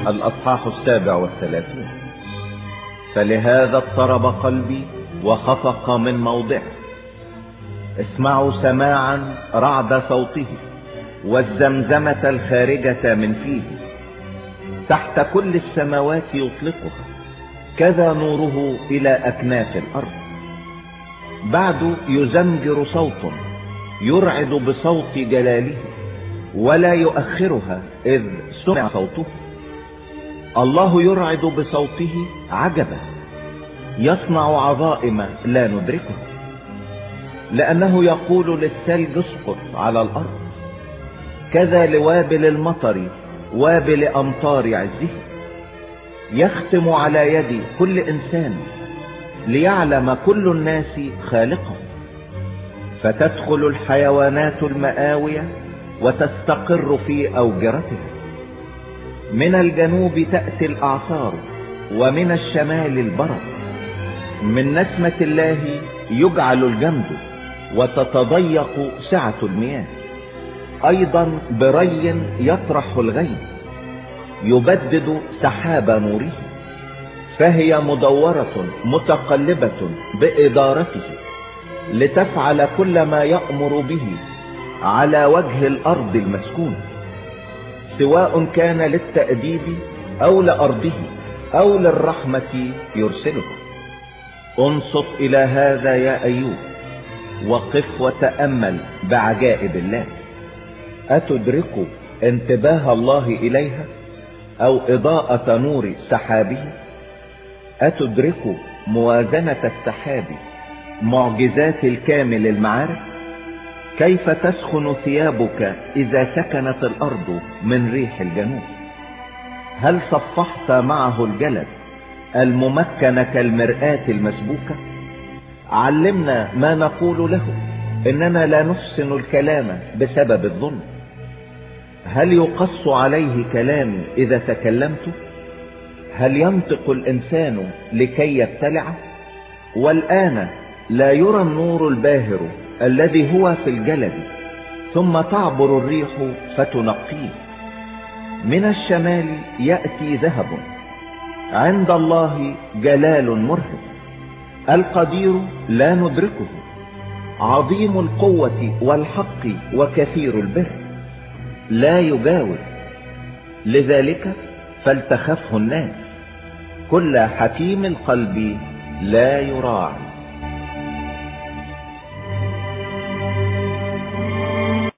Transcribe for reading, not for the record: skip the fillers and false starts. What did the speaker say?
الأصحاح 37. فلهذا اضطرب قلبي وخفق من موضعه. اسمعوا سماعا رعد صوته والزمزمة الخارجة من فيه. تحت كل السماوات يطلقها، كذا نوره إلى أكناف الأرض. بعد يزمجر صوت يرعد بصوت جلاله، ولا يؤخرها إذ سمع صوته. الله يرعد بصوته عجبا، يصنع عظائم لا ندركها. لأنه يقول للثلج اسقط على الأرض، كذا لوابل المطر وابل أمطار عزه. يختم على يد كل إنسان ليعلم كل الناس خالقه. فتدخل الحيوانات المآوية وتستقر في أوجرتها. من الجنوب تأتي الأعصار ومن الشمال البرد. من نسمة الله يجعل الجمد وتتضيق سعة المياه. أيضا بري يطرح الغيم، يبدد سحاب نوره. فهي مدورة متقلبة بإدارته، لتفعل كل ما يأمر به على وجه الأرض المسكونة، سواء كان للتأديب أو لأرضه أو للرحمة يرسله. انصت إلى هذا يا أيوب، وقف وتأمل بعجائب الله. أتدرك انتباه الله إليها أو إضاءة نور سحابه؟ أتدرك موازنة السحاب معجزات الكامل المعارف؟ كيف تسخن ثيابك إذا سكنت الأرض من ريح الجنوب؟ هل صفحت معه الجلد الممكن كالمرآة المسبوكة؟ علمنا ما نقول له، إننا لا نحسن الكلام بسبب الظلم. هل يقص عليه كلامي إذا تكلمت؟ هل ينطق الإنسان لكي يبتلعه؟ والآن لا يرى النور الباهر الذي هو في الجلد، ثم تعبر الريح فتنقيه. من الشمال يأتي ذهب، عند الله جلال مرهب. القدير لا ندركه، عظيم القوة والحق وكثير البر، لا يجاوز. لذلك فلتخفه الناس، كل حكيم القلب لا يراعي.